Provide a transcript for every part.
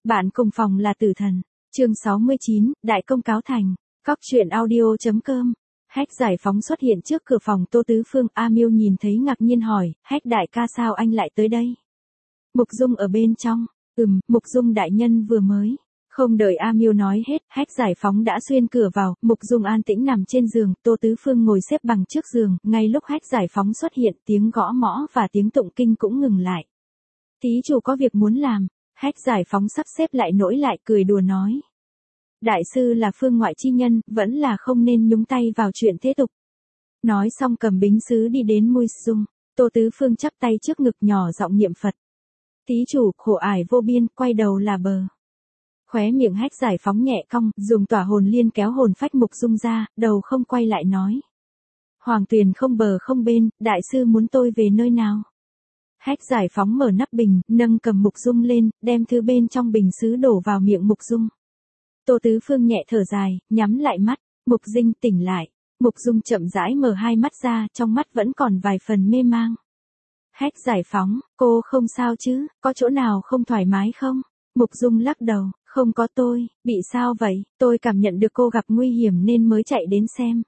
Bạn cùng phòng là tử thần. Chương 69, Đại công cáo thành. Góc truyện audio.com. Hách Giải Phóng xuất hiện trước cửa phòng Tô Tứ Phương. A Miêu nhìn thấy ngạc nhiên hỏi, Hách đại ca sao anh lại tới đây? Mục Dung ở bên trong. Mục Dung đại nhân vừa mới. Không đợi A Miêu nói hết, Hách Giải Phóng đã xuyên cửa vào. Mục Dung an tĩnh nằm trên giường, Tô Tứ Phương ngồi xếp bằng trước giường. Ngay lúc Hách Giải Phóng xuất hiện, tiếng gõ mõ và tiếng tụng kinh cũng ngừng lại. Thí chủ có việc muốn làm. Hách Giải Phóng sắp xếp lại nỗi lại, cười đùa nói. Đại sư là phương ngoại chi nhân, vẫn là không nên nhúng tay vào chuyện thế tục. Nói xong cầm bính sứ đi đến Mui Dung. Tô Tứ Phương chắp tay trước ngực nhỏ giọng niệm Phật. Thí chủ, khổ ải vô biên, quay đầu là bờ. Khóe miệng Hách Giải Phóng nhẹ cong, dùng tỏa hồn liên kéo hồn phách Mục Dung ra, đầu không quay lại nói. Hoàng tuyền không bờ không bên, đại sư muốn tôi về nơi nào? Hách Giải Phóng mở nắp bình, nâng cầm Mục Dung lên, đem thứ bên trong bình sứ đổ vào miệng Mục Dung. Tô Tứ Phương nhẹ thở dài, nhắm lại mắt. Mục Dinh tỉnh lại. Mục Dung chậm rãi mở hai mắt ra, trong mắt vẫn còn vài phần mê mang. Hách Giải Phóng, cô không sao chứ, có chỗ nào không thoải mái không? Mục Dung lắc đầu, không có tôi, bị sao vậy? Tôi cảm nhận được cô gặp nguy hiểm nên mới chạy đến xem.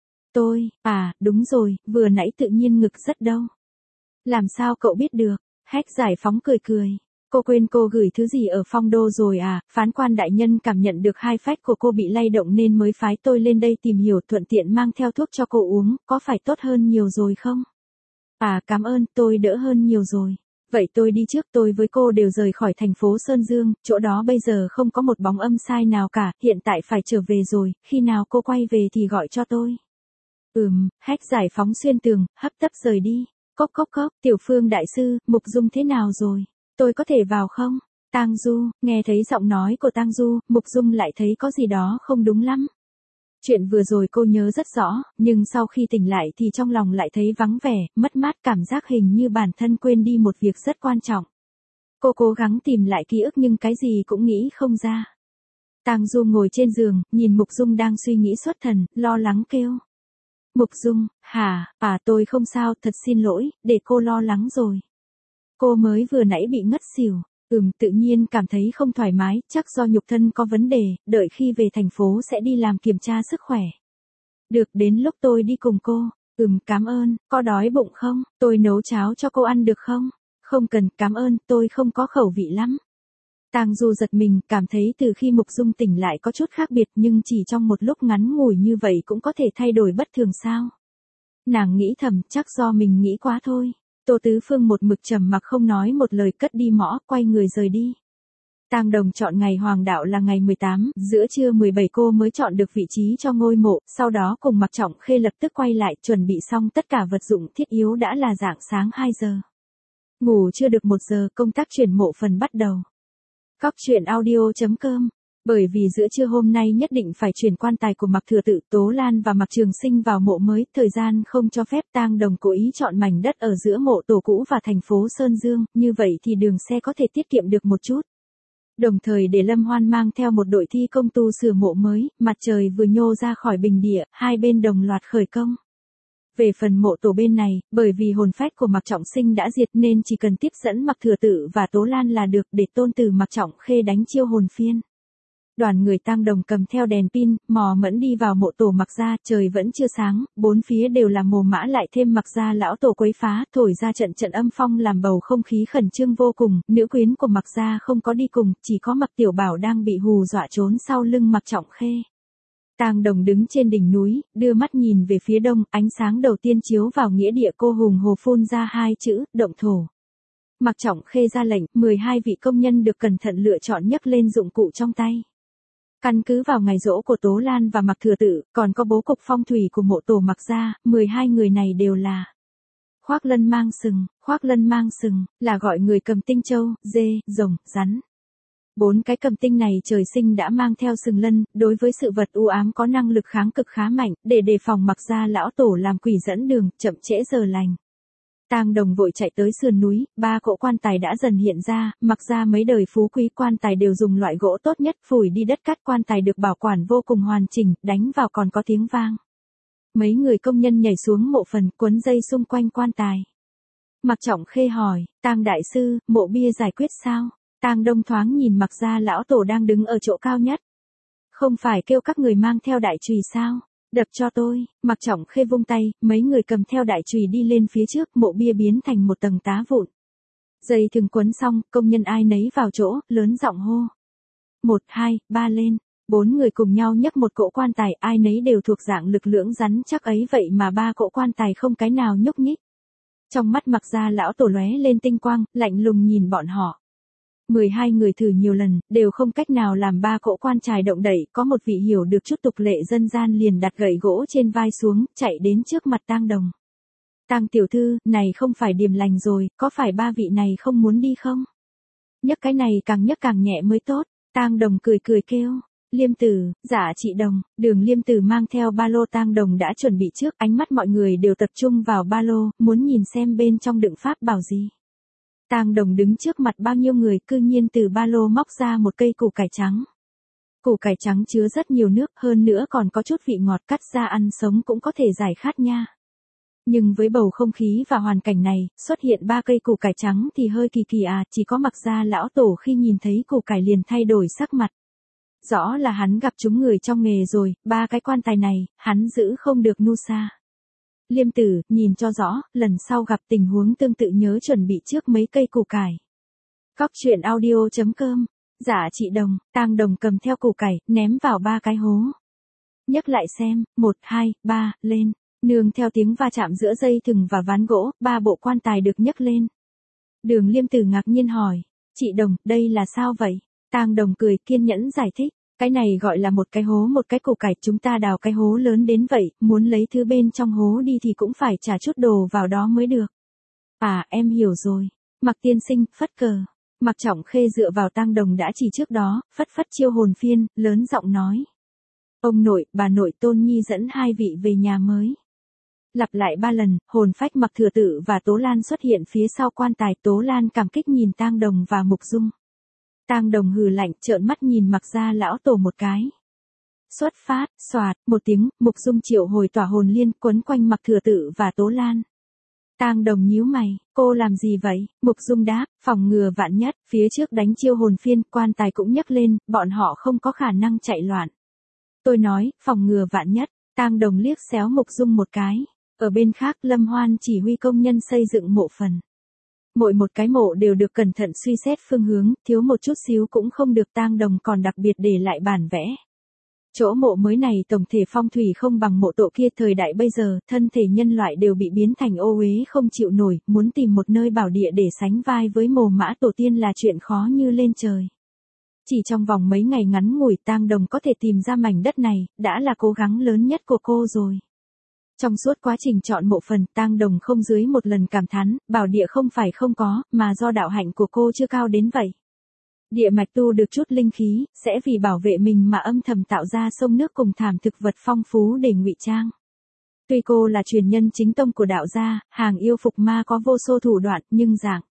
Đúng rồi, vừa nãy tự nhiên ngực rất đau. Làm sao cậu biết được? Hách Giải Phóng cười cười. Cô quên cô gửi thứ gì ở phong đô rồi à? Phán quan đại nhân cảm nhận được hai phách của cô bị lay động nên mới phái tôi lên đây tìm hiểu, thuận tiện mang theo thuốc cho cô uống, có phải tốt hơn nhiều rồi không? Cảm ơn, tôi đỡ hơn nhiều rồi. Vậy tôi đi trước, tôi với cô đều rời khỏi thành phố Sơn Dương, chỗ đó bây giờ không có một bóng âm sai nào cả, hiện tại phải trở về rồi, khi nào cô quay về thì gọi cho tôi. Hách Giải Phóng xuyên tường, hấp tấp rời đi. Cốc, Tiểu Phương đại sư, Mục Dung thế nào rồi? Tôi có thể vào không? Tang Du, nghe thấy giọng nói của Tang Du, Mục Dung lại thấy có gì đó không đúng lắm. Chuyện vừa rồi cô nhớ rất rõ, nhưng sau khi tỉnh lại thì trong lòng lại thấy vắng vẻ, mất mát, cảm giác hình như bản thân quên đi một việc rất quan trọng. Cô cố gắng tìm lại ký ức nhưng cái gì cũng nghĩ không ra. Tang Du ngồi trên giường, nhìn Mục Dung đang suy nghĩ xuất thần, lo lắng kêu. Mục Dung, tôi không sao, thật xin lỗi, để cô lo lắng rồi. Cô mới vừa nãy bị ngất xỉu, tự nhiên cảm thấy không thoải mái, chắc do nhục thân có vấn đề, đợi khi về thành phố sẽ đi làm kiểm tra sức khỏe. Được, đến lúc tôi đi cùng cô. Cảm ơn, có đói bụng không? Tôi nấu cháo cho cô ăn được không? Không cần, cảm ơn, tôi không có khẩu vị lắm. Tang Du giật mình, cảm thấy từ khi Mục Dung tỉnh lại có chút khác biệt nhưng chỉ trong một lúc ngắn ngủi như vậy cũng có thể thay đổi bất thường sao? Nàng nghĩ thầm, chắc do mình nghĩ quá thôi. Tô Tứ Phương một mực trầm mặc không nói một lời, cất đi mõ, quay người rời đi. Tang Đồng chọn ngày hoàng đạo là ngày 18, giữa trưa 17 cô mới chọn được vị trí cho ngôi mộ, sau đó cùng Mạc Trọng Khê lập tức quay lại, chuẩn bị xong tất cả vật dụng thiết yếu đã là rạng sáng 2 giờ. Ngủ chưa được 1 giờ, công tác chuyển mộ phần bắt đầu. Góc truyện audio.com. Bởi vì giữa trưa hôm nay nhất định phải chuyển quan tài của Mạc Thừa Tự, Tố Lan và Mạc Trường Sinh vào mộ mới, thời gian không cho phép. Tang Đồng cố ý chọn mảnh đất ở giữa mộ tổ cũ và thành phố Sơn Dương, như vậy thì đường xe có thể tiết kiệm được một chút. Đồng thời để Lâm Hoan mang theo một đội thi công tu sửa mộ mới, mặt trời vừa nhô ra khỏi bình địa, hai bên đồng loạt khởi công. Về phần mộ tổ bên này, bởi vì hồn phách của Mạc Trọng Sinh đã diệt nên chỉ cần tiếp dẫn Mạc Thừa Tự và Tố Lan là được, để tôn tử Mạc Trọng Khê đánh chiêu hồn phiên. Đoàn người Tang Đồng cầm theo đèn pin, mò mẫm đi vào mộ tổ Mạc gia, trời vẫn chưa sáng, bốn phía đều là mồ mã, lại thêm Mạc gia lão tổ quấy phá, thổi ra trận trận âm phong làm bầu không khí khẩn trương vô cùng. Nữ quyến của Mạc gia không có đi cùng, chỉ có Mạc Tiểu Bảo đang bị hù dọa trốn sau lưng Mạc Trọng Khê. Tang Đồng đứng trên đỉnh núi, đưa mắt nhìn về phía đông, ánh sáng đầu tiên chiếu vào nghĩa địa, cô hùng hồ phun ra hai chữ, động thổ. Mạc Trọng Khê ra lệnh, 12 vị công nhân được cẩn thận lựa chọn nhấc lên dụng cụ trong tay. Căn cứ vào ngày giỗ của Tố Lan và Mạc Thừa Tự, còn có bố cục phong thủy của mộ tổ Mạc gia, 12 người này đều là khoác lân mang sừng, là gọi người cầm tinh châu, dê, rồng, rắn. 4 cái cầm tinh này trời sinh đã mang theo sừng lân, đối với sự vật u ám có năng lực kháng cực khá mạnh, để đề phòng Mạc gia lão tổ làm quỷ dẫn đường, chậm trễ giờ lành. Tang Đồng vội chạy tới sườn núi, 3 cỗ quan tài đã dần hiện ra, Mạc gia mấy đời phú quý quan tài đều dùng loại gỗ tốt nhất, phủi đi đất cát, quan tài được bảo quản vô cùng hoàn chỉnh, đánh vào còn có tiếng vang. Mấy người công nhân nhảy xuống mộ phần, quấn dây xung quanh quan tài. Mạc Trọng Khê hỏi, Tang đại sư, mộ bia giải quyết sao? Tang Đông thoáng nhìn Mặc Gia lão tổ đang đứng ở chỗ cao nhất. Không phải kêu các người mang theo đại chùy sao? Đập cho tôi. Mặc Trọng Khê vung tay, mấy người cầm theo đại chùy đi lên phía trước, mộ bia biến thành một tầng đá vụn. Dây thừng quấn xong, công nhân ai nấy vào chỗ, lớn giọng hô. 1, 2, 3 lên. 4 người cùng nhau nhấc một cỗ quan tài, ai nấy đều thuộc dạng lực lưỡng rắn chắc ấy, vậy mà 3 cỗ quan tài không cái nào nhúc nhích. Trong mắt Mặc Gia lão tổ lóe lên tinh quang, lạnh lùng nhìn bọn họ. 12 người thử nhiều lần, đều không cách nào làm 3 cỗ quan tài động đậy, có một vị hiểu được chút tục lệ dân gian liền đặt gậy gỗ trên vai xuống, chạy đến trước mặt Tang Đồng. Tang tiểu thư, này không phải điềm lành rồi, có phải 3 vị này không muốn đi không? Nhấc cái này càng nhấc càng nhẹ mới tốt. Tang Đồng cười cười kêu. Liêm Tử, dạ chị Đồng. Đường Liêm Tử mang theo ba lô Tang Đồng đã chuẩn bị trước, ánh mắt mọi người đều tập trung vào ba lô, muốn nhìn xem bên trong đựng pháp bảo gì. Tang Đồng đứng trước mặt bao nhiêu người, cư nhiên từ ba lô móc ra một cây củ cải trắng. Củ cải trắng chứa rất nhiều nước, hơn nữa còn có chút vị ngọt, cắt ra ăn sống cũng có thể giải khát nha. Nhưng với bầu không khí và hoàn cảnh này, xuất hiện 3 cây củ cải trắng thì hơi kỳ kỳ à, chỉ có Mặc Gia lão tổ khi nhìn thấy củ cải liền thay đổi sắc mặt. Rõ là hắn gặp chúng người trong nghề rồi, 3 cái quan tài này, hắn giữ không được nu sa. Liêm Tử, nhìn cho rõ, lần sau gặp tình huống tương tự nhớ chuẩn bị trước mấy cây củ cải. Cóc truyện audio.com. Dạ chị Đồng. Tang Đồng cầm theo củ cải, ném vào 3 cái hố. Nhấc lại xem, 1, 2, 3, lên. Nương theo tiếng va chạm giữa dây thừng và ván gỗ, 3 bộ quan tài được nhấc lên. Đường Liêm Tử ngạc nhiên hỏi. Chị Đồng, đây là sao vậy? Tang Đồng cười kiên nhẫn giải thích. Cái này gọi là một cái hố một cái củ cải, chúng ta đào cái hố lớn đến vậy, muốn lấy thứ bên trong hố đi thì cũng phải trả chút đồ vào đó mới được. À, em hiểu rồi. Mặc tiên sinh, phất cờ. Mặc Trọng Khê dựa vào Tang Đồng đã chỉ trước đó, phất phất chiêu hồn phiên, lớn giọng nói. Ông nội, bà nội Tôn Nhi dẫn 2 vị về nhà mới. Lặp lại 3 lần, hồn phách Mặc Thừa Tự và Tố Lan xuất hiện phía sau quan tài. Tố Lan cảm kích nhìn Tang Đồng và Mục Dung. Tang Đồng hừ lạnh, trợn mắt nhìn Mặc Gia lão tổ một cái. Xuất phát, xoạt, một tiếng, Mục Dung triệu hồi tỏa hồn liên quấn quanh Mặc Thừa Tự và Tố Lan. Tang Đồng nhíu mày, cô làm gì vậy? Mục Dung đáp, phòng ngừa vạn nhất, phía trước đánh chiêu hồn phiên, quan tài cũng nhấc lên, bọn họ không có khả năng chạy loạn. Tôi nói, phòng ngừa vạn nhất. Tang Đồng liếc xéo Mục Dung một cái. Ở bên khác, Lâm Hoan chỉ huy công nhân xây dựng mộ phần. Mỗi một cái mộ đều được cẩn thận suy xét phương hướng, thiếu một chút xíu cũng không được. Tang Đồng còn đặc biệt để lại bản vẽ. Chỗ mộ mới này tổng thể phong thủy không bằng mộ tổ kia thời đại bây giờ, thân thể nhân loại đều bị biến thành ô uế không chịu nổi, muốn tìm một nơi bảo địa để sánh vai với mồ mã tổ tiên là chuyện khó như lên trời. Chỉ trong vòng mấy ngày ngắn ngủi, Tang Đồng có thể tìm ra mảnh đất này, đã là cố gắng lớn nhất của cô rồi. Trong suốt quá trình chọn mộ phần, Tang Đồng không dưới một lần cảm thán, bảo địa không phải không có, mà do đạo hạnh của cô chưa cao đến vậy. Địa mạch tu được chút linh khí, sẽ vì bảo vệ mình mà âm thầm tạo ra sông nước cùng thảm thực vật phong phú để ngụy trang. Tuy cô là truyền nhân chính tông của đạo gia, hàng yêu phục ma có vô số thủ đoạn, nhưng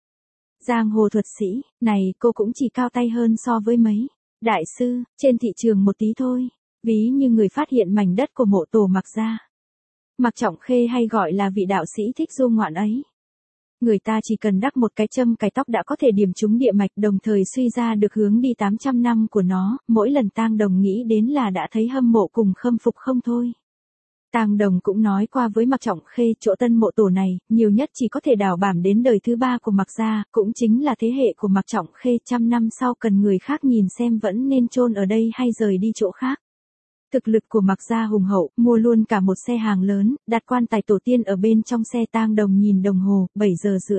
giang hồ thuật sĩ, này cô cũng chỉ cao tay hơn so với mấy đại sư, trên thị trường một tí thôi. Ví như người phát hiện mảnh đất của mộ tổ Mặc Gia. Mặc Trọng Khê hay gọi là vị đạo sĩ thích du ngoạn ấy. Người ta chỉ cần đắp một cái châm cài tóc đã có thể điểm trúng địa mạch, đồng thời suy ra được hướng đi 800 năm của nó, mỗi lần Tang Đồng nghĩ đến là đã thấy hâm mộ cùng khâm phục không thôi. Tang Đồng cũng nói qua với Mặc Trọng Khê, chỗ tân mộ tổ này, nhiều nhất chỉ có thể đào bảm đến đời thứ 3 của Mặc Gia, cũng chính là thế hệ của Mặc Trọng Khê, 100 năm sau cần người khác nhìn xem vẫn nên chôn ở đây hay rời đi chỗ khác. Thực lực của Mặc Gia hùng hậu, mua luôn cả một xe hàng lớn, đặt quan tài tổ tiên ở bên trong xe. Tang Đồng nhìn đồng hồ, 7 giờ rưỡi.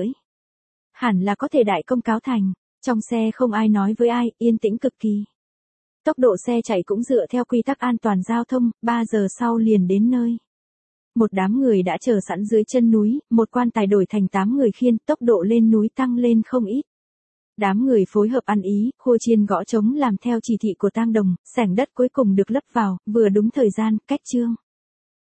Hẳn là có thể đại công cáo thành. Trong xe không ai nói với ai, yên tĩnh cực kỳ. Tốc độ xe chạy cũng dựa theo quy tắc an toàn giao thông, 3 giờ sau liền đến nơi. Một đám người đã chờ sẵn dưới chân núi, một quan tài đổi thành 8 người khiên, tốc độ lên núi tăng lên không ít. Đám người phối hợp ăn ý, khua chiên gõ trống làm theo chỉ thị của Tang Đồng, xẻng đất cuối cùng được lấp vào, vừa đúng thời gian, cách chương.